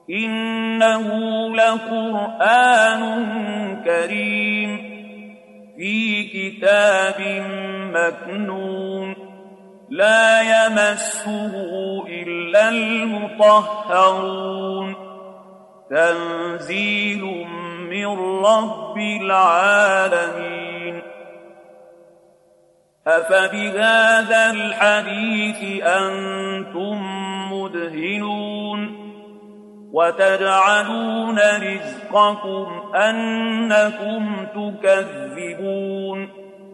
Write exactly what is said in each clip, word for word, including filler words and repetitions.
إنه لقرآن كريم في كتاب مكنون لا يمسه إلا المطهرون تنزيل من رب العالمين. أفبهذا الحديث أنتم مدهنون وتجعلون رزقكم أنكم تكذبون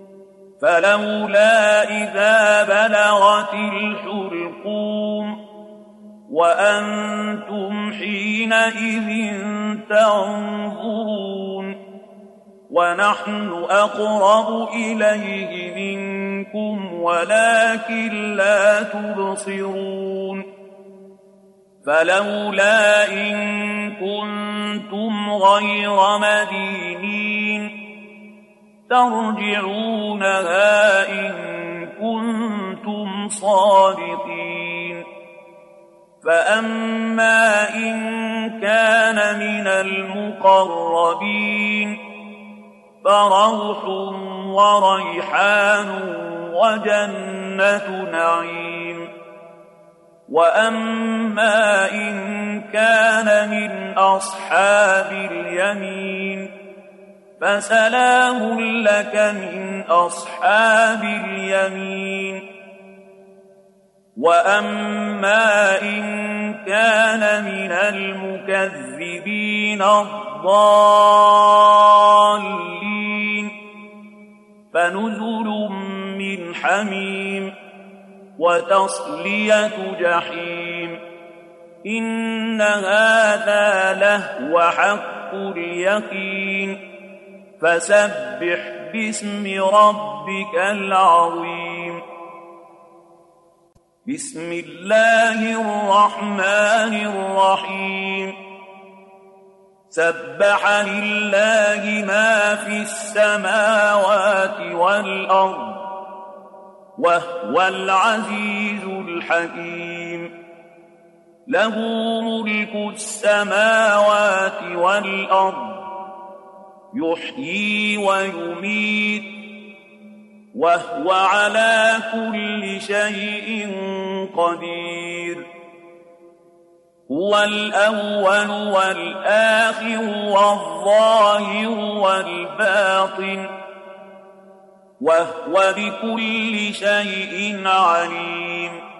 فلولا إذا بلغت الحلقوم وأنتم حينئذ تنظرون ونحن أقرب إليه منكم ولكن لا تبصرون فلولا إن كنتم غير مدينين ترجعونها إن كنتم صادقين. فأما إن كان من المقربين فروح وريحان وجنة نعيم. وأما إن كان من أصحاب اليمين فسلام لك من أصحاب اليمين. وأما إن كان من المكذبين الضالين فنزل من حميم وتصلية جحيم. إن هذا لهو حق اليقين فسبح باسم ربك العظيم. بسم الله الرحمن الرحيم. سبح لله ما في السماوات والأرض وهو العزيز الحكيم. له ملك السماوات والأرض يحيي ويميت وهو على كل شيء قدير. هو الأول والآخر والظاهر والباطن وهو بكل شيء عليم.